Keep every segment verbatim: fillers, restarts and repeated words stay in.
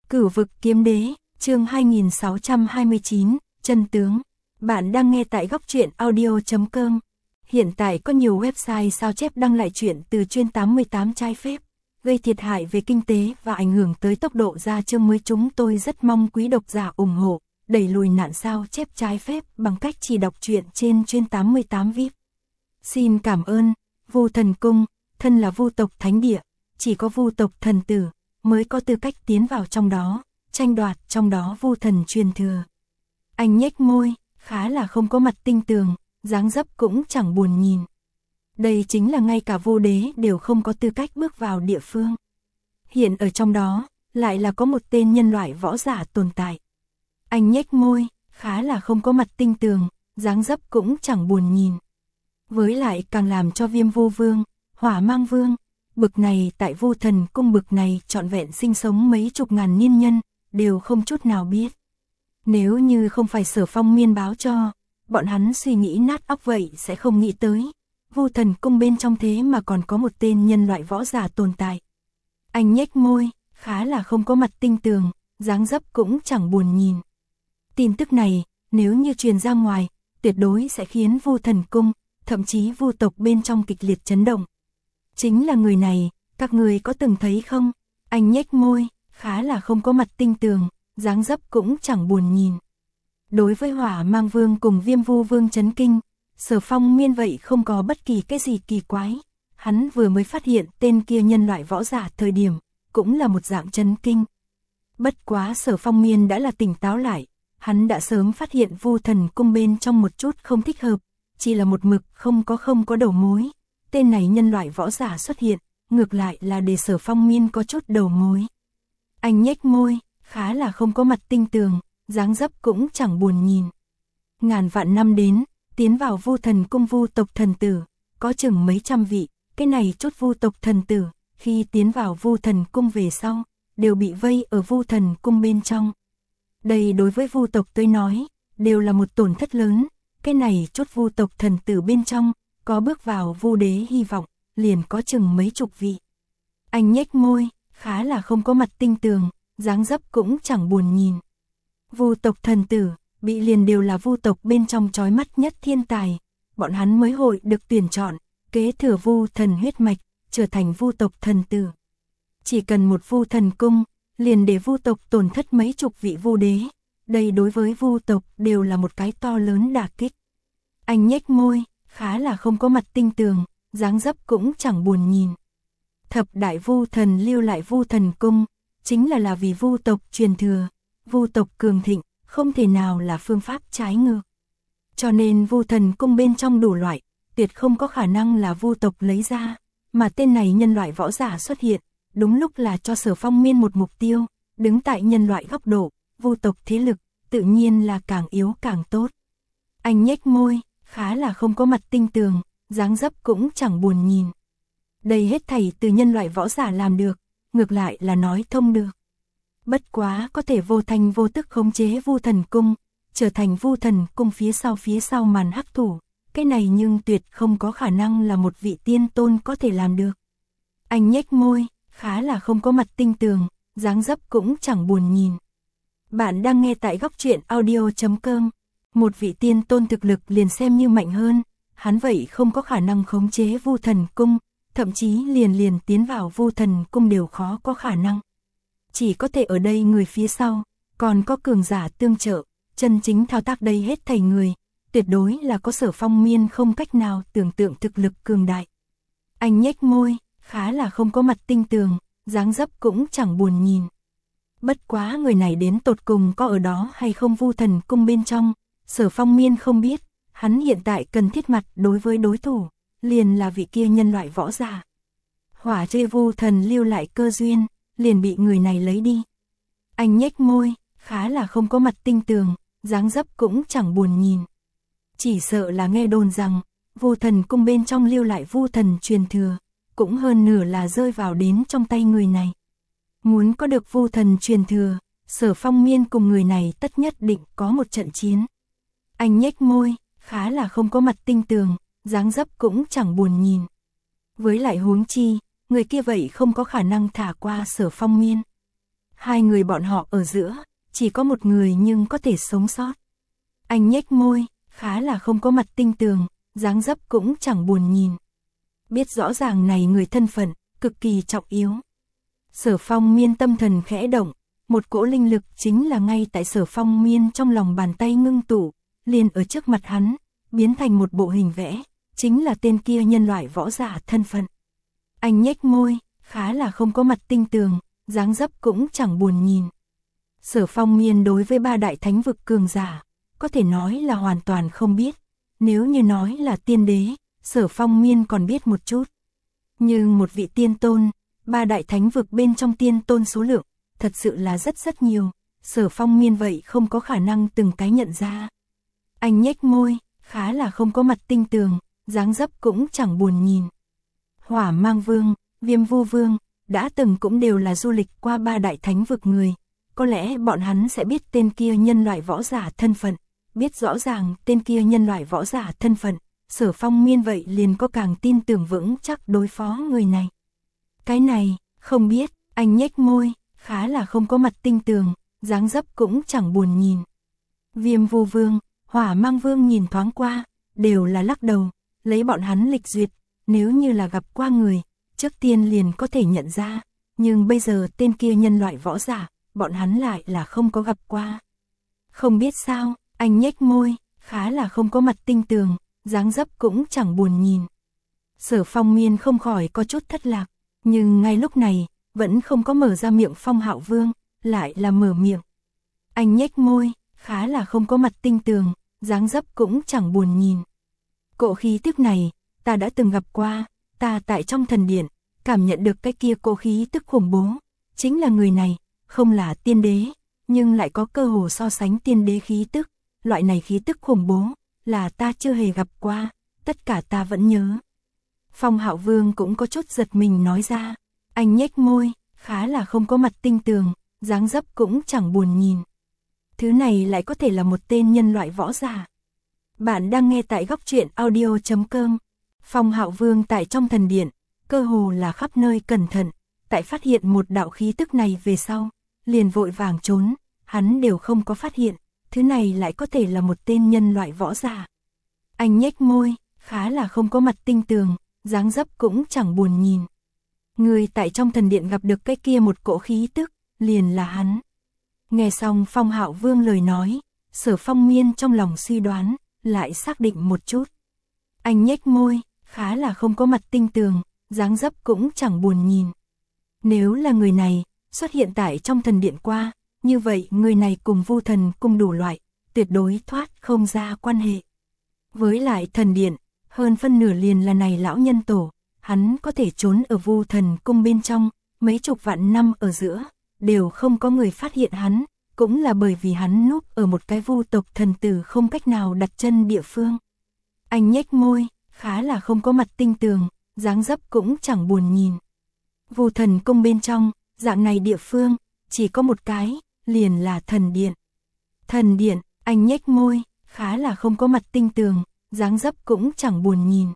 Cửu vực kiếm đế, chương hai nghìn sáu trăm hai mươi chín, chân tướng. Bạn đang nghe tại góc truyện audio chấm com. Hiện tại có nhiều website sao chép đăng lại chuyện từ chuyên tám mươi tám trái phép, gây thiệt hại về kinh tế và ảnh hưởng tới tốc độ ra chương mới. Chúng tôi rất mong quý độc giả ủng hộ, đẩy lùi nạn sao chép trái phép bằng cách chỉ đọc truyện trên chuyên tám mươi tám vi ai pi. Xin cảm ơn. Vu Thần Cung, thân là vu tộc thánh địa, chỉ có vu tộc thần tử mới có tư cách tiến vào trong đó, tranh đoạt trong đó vu thần truyền thừa. Anh nhếch môi, khá là không có mặt tinh tường, dáng dấp cũng chẳng buồn nhìn. Đây chính là ngay cả vu đế đều không có tư cách bước vào địa phương. Hiện ở trong đó, lại là có một tên nhân loại võ giả tồn tại. Anh nhếch môi, khá là không có mặt tinh tường, dáng dấp cũng chẳng buồn nhìn. Với lại càng làm cho Viêm Vu Vương, Hỏa Mang Vương, bực này tại Vu Thần Cung bực này trọn vẹn sinh sống mấy chục ngàn niên nhân, đều không chút nào biết. Nếu như không phải Sở Phong miên báo cho, bọn hắn suy nghĩ nát óc vậy sẽ không nghĩ tới. Vu Thần Cung bên trong thế mà còn có một tên nhân loại võ giả tồn tại. Anh nhếch môi, khá là không có mặt tinh tường, dáng dấp cũng chẳng buồn nhìn. Tin tức này, nếu như truyền ra ngoài, tuyệt đối sẽ khiến Vu Thần Cung, thậm chí vu tộc bên trong kịch liệt chấn động. Chính là người này, các người có từng thấy không? Anh nhếch môi, khá là không có mặt tinh tường, dáng dấp cũng chẳng buồn nhìn. Đối với Hỏa Mang Vương cùng Viêm Vu Vương chấn kinh, Sở Phong miên vậy không có bất kỳ cái gì kỳ quái. Hắn vừa mới phát hiện tên kia nhân loại võ giả thời điểm, cũng là một dạng chấn kinh. Bất quá Sở Phong miên đã là tỉnh táo lại, hắn đã sớm phát hiện Vu Thần Cung bên trong một chút không thích hợp, chỉ là một mực không có không có đầu mối. Tên này nhân loại võ giả xuất hiện, ngược lại là để Sở Phong miên có chút đầu mối. Anh nhếch môi, khá là không có mặt tinh tường, dáng dấp cũng chẳng buồn nhìn. Ngàn vạn năm đến, tiến vào Vu Thần Cung vu tộc thần tử, có chừng mấy trăm vị, cái này chút vu tộc thần tử, khi tiến vào Vu Thần Cung về sau, đều bị vây ở Vu Thần Cung bên trong. Đây đối với vu tộc tôi nói, đều là một tổn thất lớn, cái này chút vu tộc thần tử bên trong, có bước vào vu đế hy vọng, liền có chừng mấy chục vị. Anh nhếch môi, khá là không có mặt tinh tường, dáng dấp cũng chẳng buồn nhìn. Vu tộc thần tử, bị liền đều là vu tộc bên trong chói mắt nhất thiên tài, bọn hắn mới hội được tuyển chọn, kế thừa vu thần huyết mạch, trở thành vu tộc thần tử. Chỉ cần một Vu Thần Cung, liền để vu tộc tổn thất mấy chục vị vu đế, đây đối với vu tộc đều là một cái to lớn đả kích. Anh nhếch môi, khá là không có mặt tinh tường, dáng dấp cũng chẳng buồn nhìn. Thập đại vu thần lưu lại Vu Thần Cung, chính là là vì vu tộc truyền thừa, vu tộc cường thịnh, không thể nào là phương pháp trái ngược. Cho nên Vu Thần Cung bên trong đủ loại, tuyệt không có khả năng là vu tộc lấy ra, mà tên này nhân loại võ giả xuất hiện, đúng lúc là cho Sở Phong miên một mục tiêu, đứng tại nhân loại góc độ, vu tộc thế lực, tự nhiên là càng yếu càng tốt. Anh nhếch môi, khá là không có mặt tinh tường, dáng dấp cũng chẳng buồn nhìn. Đây hết thảy từ nhân loại võ giả làm được, ngược lại là nói thông được. Bất quá có thể vô thành vô tức khống chế Vu Thần Cung, trở thành Vu Thần Cung phía sau phía sau màn hắc thủ, cái này nhưng tuyệt không có khả năng là một vị tiên tôn có thể làm được. Anh nhếch môi, khá là không có mặt tinh tường, dáng dấp cũng chẳng buồn nhìn. Bạn đang nghe tại góc truyện audio chấm com. Một vị tiên tôn thực lực liền xem như mạnh hơn, hắn vậy không có khả năng khống chế Vu Thần Cung, thậm chí liền liền tiến vào Vu Thần Cung đều khó có khả năng. Chỉ có thể ở đây người phía sau, còn có cường giả tương trợ, chân chính thao tác đây hết thảy người, tuyệt đối là có Sở Phong miên không cách nào tưởng tượng thực lực cường đại. Anh nhếch môi, khá là không có mặt tinh tường, dáng dấp cũng chẳng buồn nhìn. Bất quá người này đến tột cùng có ở đó hay không Vu Thần Cung bên trong, Sở Phong miên không biết, hắn hiện tại cần thiết mặt đối với đối thủ, liền là vị kia nhân loại võ giả. Hỏa chê vu thần lưu lại cơ duyên, liền bị người này lấy đi. Anh nhếch môi, khá là không có mặt tinh tường, dáng dấp cũng chẳng buồn nhìn. Chỉ sợ là nghe đồn rằng, Vu Thần Cung bên trong lưu lại vu thần truyền thừa, cũng hơn nửa là rơi vào đến trong tay người này. Muốn có được vu thần truyền thừa, Sở Phong miên cùng người này tất nhất định có một trận chiến. Anh nhếch môi, khá là không có mặt tinh tường, dáng dấp cũng chẳng buồn nhìn. Với lại huống chi, người kia vậy không có khả năng thả qua Sở Phong miên. hai người bọn họ ở giữa, chỉ có một người nhưng có thể sống sót. Anh nhếch môi, khá là không có mặt tinh tường, dáng dấp cũng chẳng buồn nhìn. Biết rõ ràng này người thân phận, cực kỳ trọng yếu. Sở Phong Miên tâm thần khẽ động, một cỗ linh lực chính là ngay tại Sở Phong Miên trong lòng bàn tay ngưng tụ, liền ở trước mặt hắn, biến thành một bộ hình vẽ, chính là tên kia nhân loại võ giả thân phận. Anh nhếch môi, khá là không có mặt tinh tường, dáng dấp cũng chẳng buồn nhìn. Sở Phong Miên đối với ba đại thánh vực cường giả, có thể nói là hoàn toàn không biết. Nếu như nói là tiên đế, Sở Phong Miên còn biết một chút. Nhưng một vị tiên tôn, ba đại thánh vực bên trong tiên tôn số lượng, thật sự là rất rất nhiều. Sở Phong Miên vậy không có khả năng từng cái nhận ra. Anh nhếch môi, khá là không có mặt tinh tường, dáng dấp cũng chẳng buồn nhìn. Hỏa Mang Vương, Viêm Vu Vương, đã từng cũng đều là du lịch qua ba đại thánh vực người. Có lẽ bọn hắn sẽ biết tên kia nhân loại võ giả thân phận. Biết rõ ràng tên kia nhân loại võ giả thân phận, Sở Phong Miên vậy liền có càng tin tưởng vững chắc đối phó người này. Cái này, không biết, anh nhếch môi, khá là không có mặt tinh tường, dáng dấp cũng chẳng buồn nhìn. Viêm Vu Vương, Hỏa Mang Vương nhìn thoáng qua, đều là lắc đầu, lấy bọn hắn lịch duyệt, nếu như là gặp qua người, trước tiên liền có thể nhận ra, nhưng bây giờ tên kia nhân loại võ giả, bọn hắn lại là không có gặp qua. Không biết sao, anh nhếch môi, khá là không có mặt tinh tường, dáng dấp cũng chẳng buồn nhìn. Sở Phong Miên không khỏi có chút thất lạc, nhưng ngay lúc này, vẫn không có mở ra miệng Phong Hạo Vương, lại là mở miệng. Anh nhếch môi, khá là không có mặt tinh tường, dáng dấp cũng chẳng buồn nhìn. Cỗ khí tức này, ta đã từng gặp qua, ta tại trong thần điện, cảm nhận được cái kia cỗ khí tức khủng bố, chính là người này, không là tiên đế, nhưng lại có cơ hồ so sánh tiên đế khí tức, loại này khí tức khủng bố, là ta chưa hề gặp qua, tất cả ta vẫn nhớ. Phong Hạo Vương cũng có chút giật mình nói ra, anh nhếch môi, khá là không có mặt tinh tường, dáng dấp cũng chẳng buồn nhìn. Thứ này lại có thể là một tên nhân loại võ giả. Bạn đang nghe tại góc truyện audio chấm com. Phong Hạo Vương tại trong thần điện, cơ hồ là khắp nơi cẩn thận, tại phát hiện một đạo khí tức này về sau, liền vội vàng trốn, hắn đều không có phát hiện, thứ này lại có thể là một tên nhân loại võ giả. Anh nhếch môi, khá là không có mặt tinh tường, dáng dấp cũng chẳng buồn nhìn. Người tại trong thần điện gặp được cái kia một cỗ khí tức, liền là hắn. Nghe xong Phong Hạo Vương lời nói, Sở Phong Miên trong lòng suy đoán, lại xác định một chút. Anh nhếch môi, khá là không có mặt tinh tường, dáng dấp cũng chẳng buồn nhìn. Nếu là người này, xuất hiện tại trong thần điện qua, như vậy người này cùng Vu Thần cùng đủ loại, tuyệt đối thoát không ra quan hệ. Với lại thần điện, hơn phân nửa liền là này lão nhân tổ, hắn có thể trốn ở Vu Thần cung bên trong, mấy chục vạn năm ở giữa, đều không có người phát hiện hắn, cũng là bởi vì hắn núp ở một cái vu tộc thần tử không cách nào đặt chân địa phương. Anh nhếch môi, khá là không có mặt tinh tường, dáng dấp cũng chẳng buồn nhìn. Vu Thần cung bên trong, dạng này địa phương, chỉ có một cái, liền là thần điện. Thần điện, anh nhếch môi, khá là không có mặt tinh tường, dáng dấp cũng chẳng buồn nhìn.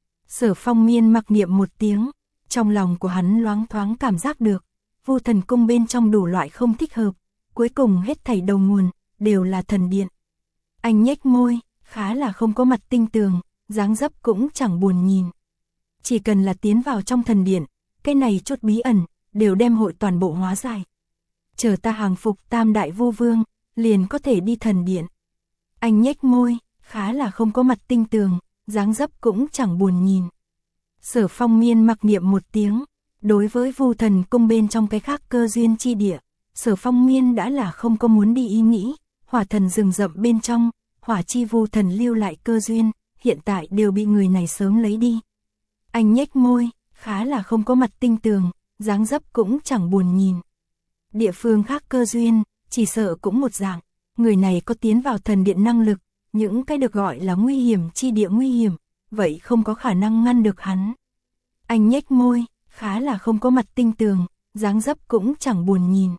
Sở Phong Miên mặc niệm một tiếng, trong lòng của hắn loáng thoáng cảm giác được, Vu Thần cung bên trong đủ loại không thích hợp, cuối cùng hết thảy đầu nguồn, đều là thần điện. Anh nhếch môi, khá là không có mặt tinh tường, dáng dấp cũng chẳng buồn nhìn. Chỉ cần là tiến vào trong thần điện, cái này chút bí ẩn, đều đem hội toàn bộ hóa giải. Chờ ta hàng phục tam đại vu vương, liền có thể đi thần điện. Anh nhếch môi, khá là không có mặt tinh tường, dáng dấp cũng chẳng buồn nhìn. Sở Phong Miên mặc niệm một tiếng, đối với Vu Thần cung bên trong cái khác cơ duyên chi địa, Sở Phong Miên đã là không có muốn đi ý nghĩ, hỏa thần rừng rậm bên trong, hỏa chi Vu Thần lưu lại cơ duyên, hiện tại đều bị người này sớm lấy đi. Anh nhếch môi, khá là không có mặt tinh tường, dáng dấp cũng chẳng buồn nhìn. Địa phương khác cơ duyên, chỉ sợ cũng một dạng, người này có tiến vào thần điện năng lực, những cái được gọi là nguy hiểm chi địa nguy hiểm, vậy không có khả năng ngăn được hắn. Anh nhếch môi, khá là không có mặt tinh tường, dáng dấp cũng chẳng buồn nhìn.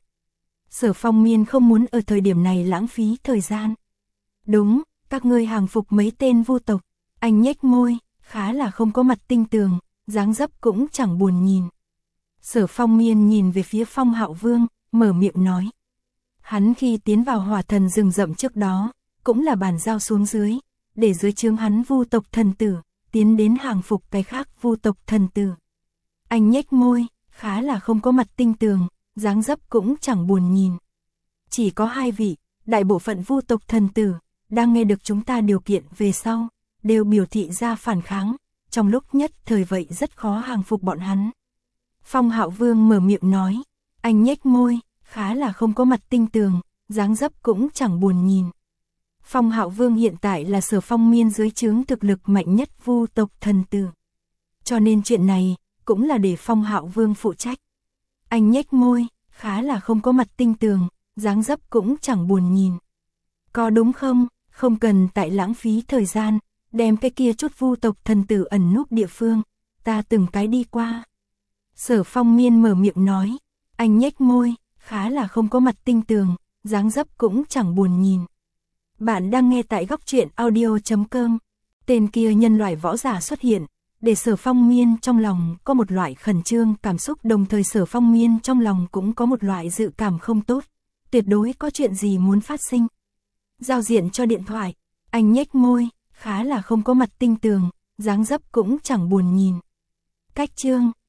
Sở Phong Miên không muốn ở thời điểm này lãng phí thời gian. Đúng, các ngươi hàng phục mấy tên vu tộc, anh nhếch môi, khá là không có mặt tinh tường, dáng dấp cũng chẳng buồn nhìn. Sở Phong Miên nhìn về phía Phong Hạo Vương, mở miệng nói. Hắn khi tiến vào hỏa thần rừng rậm trước đó, cũng là bàn giao xuống dưới, để dưới trướng hắn vu tộc thần tử, tiến đến hàng phục cái khác vu tộc thần tử. Anh nhếch môi, khá là không có mặt tinh tường, dáng dấp cũng chẳng buồn nhìn. Chỉ có hai vị, đại bộ phận vu tộc thần tử, đang nghe được chúng ta điều kiện về sau, đều biểu thị ra phản kháng, trong lúc nhất thời vậy rất khó hàng phục bọn hắn. Phong Hạo Vương mở miệng nói, anh nhếch môi, khá là không có mặt tinh tường, dáng dấp cũng chẳng buồn nhìn. Phong Hạo Vương hiện tại là Sở Phong Miên dưới trướng thực lực mạnh nhất vu tộc thần tử. Cho nên chuyện này, cũng là để Phong Hạo Vương phụ trách. Anh nhếch môi, khá là không có mặt tinh tường, dáng dấp cũng chẳng buồn nhìn. Có đúng không, không cần tại lãng phí thời gian, đem cái kia chút vu tộc thần tử ẩn núp địa phương, ta từng cái đi qua. Sở Phong Miên mở miệng nói, anh nhếch môi, khá là không có mặt tinh tường, dáng dấp cũng chẳng buồn nhìn. Bạn đang nghe tại góc truyện audio chấm com. Tên kia nhân loại võ giả xuất hiện, để Sở Phong Miên trong lòng có một loại khẩn trương cảm xúc, đồng thời Sở Phong Miên trong lòng cũng có một loại dự cảm không tốt, tuyệt đối có chuyện gì muốn phát sinh. Giao diện cho điện thoại, anh nhếch môi, khá là không có mặt tinh tường, dáng dấp cũng chẳng buồn nhìn. Cách chương